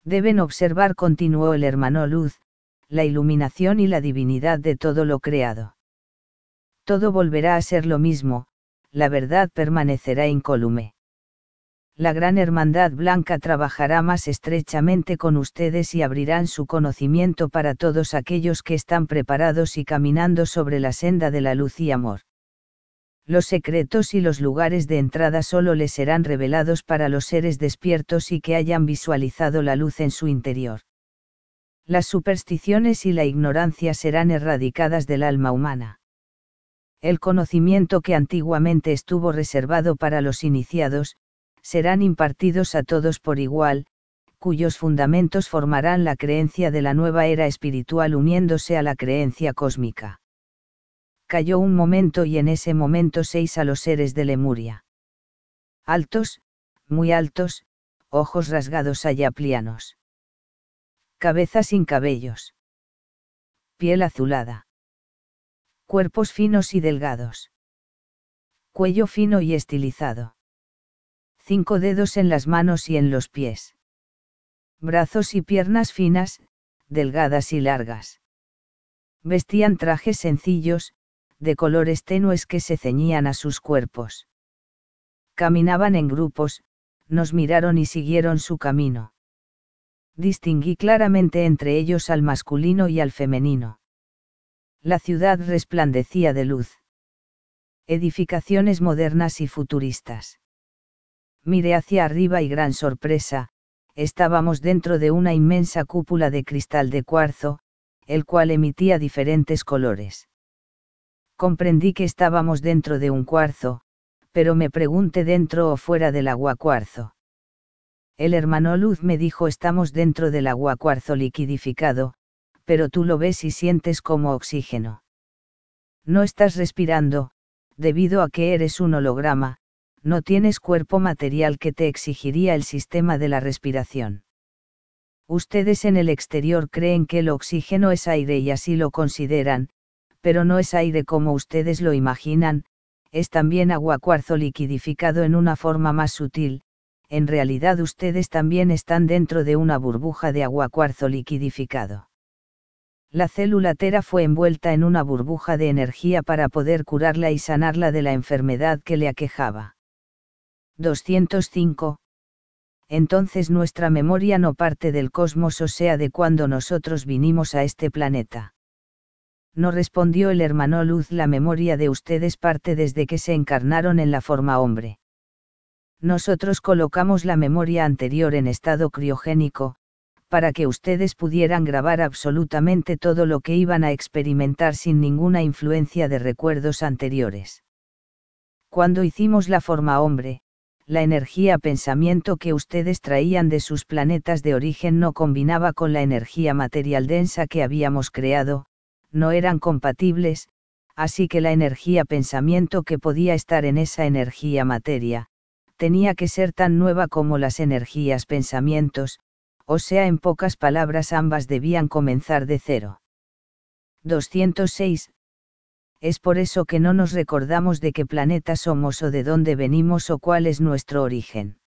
Deben observar, continuó el hermano Luz, la iluminación y la divinidad de todo lo creado. Todo volverá a ser lo mismo, la verdad permanecerá incólume. La Gran Hermandad Blanca trabajará más estrechamente con ustedes y abrirán su conocimiento para todos aquellos que están preparados y caminando sobre la senda de la luz y amor. Los secretos y los lugares de entrada solo les serán revelados para los seres despiertos y que hayan visualizado la luz en su interior. Las supersticiones y la ignorancia serán erradicadas del alma humana. El conocimiento que antiguamente estuvo reservado para los iniciados, serán impartidos a todos por igual, cuyos fundamentos formarán la creencia de la nueva era espiritual uniéndose a la creencia cósmica. Calló un momento y en ese momento 6 a los seres de Lemuria. Altos, muy altos, ojos rasgados ayaplianos. Cabeza sin cabellos. Piel azulada. Cuerpos finos y delgados. Cuello fino y estilizado. 5 dedos en las manos y en los pies. Brazos y piernas finas, delgadas y largas. Vestían trajes sencillos, de colores tenues que se ceñían a sus cuerpos. Caminaban en grupos, nos miraron y siguieron su camino. Distinguí claramente entre ellos al masculino y al femenino. La ciudad resplandecía de luz. Edificaciones modernas y futuristas. Miré hacia arriba y gran sorpresa, estábamos dentro de una inmensa cúpula de cristal de cuarzo, el cual emitía diferentes colores. Comprendí que estábamos dentro de un cuarzo, pero me pregunté dentro o fuera del agua cuarzo. El hermano Luz me dijo estamos dentro del agua cuarzo liquidificado, pero tú lo ves y sientes como oxígeno. No estás respirando, debido a que eres un holograma, no tienes cuerpo material que te exigiría el sistema de la respiración. Ustedes en el exterior creen que el oxígeno es aire y así lo consideran, pero no es aire como ustedes lo imaginan, es también agua cuarzo liquidificado en una forma más sutil, en realidad ustedes también están dentro de una burbuja de agua cuarzo liquidificado. La célula tera fue envuelta en una burbuja de energía para poder curarla y sanarla de la enfermedad que le aquejaba. 205. Entonces nuestra memoria no parte del cosmos, o sea, de cuando nosotros vinimos a este planeta. No, respondió el hermano Luz, la memoria de ustedes parte desde que se encarnaron en la forma hombre. Nosotros colocamos la memoria anterior en estado criogénico, para que ustedes pudieran grabar absolutamente todo lo que iban a experimentar sin ninguna influencia de recuerdos anteriores. Cuando hicimos la forma hombre, la energía pensamiento que ustedes traían de sus planetas de origen no combinaba con la energía material densa que habíamos creado, no eran compatibles, así que la energía pensamiento que podía estar en esa energía materia, tenía que ser tan nueva como las energías pensamientos, o sea, en pocas palabras ambas debían comenzar de cero. 206. Es por eso que no nos recordamos de qué planeta somos o de dónde venimos o cuál es nuestro origen.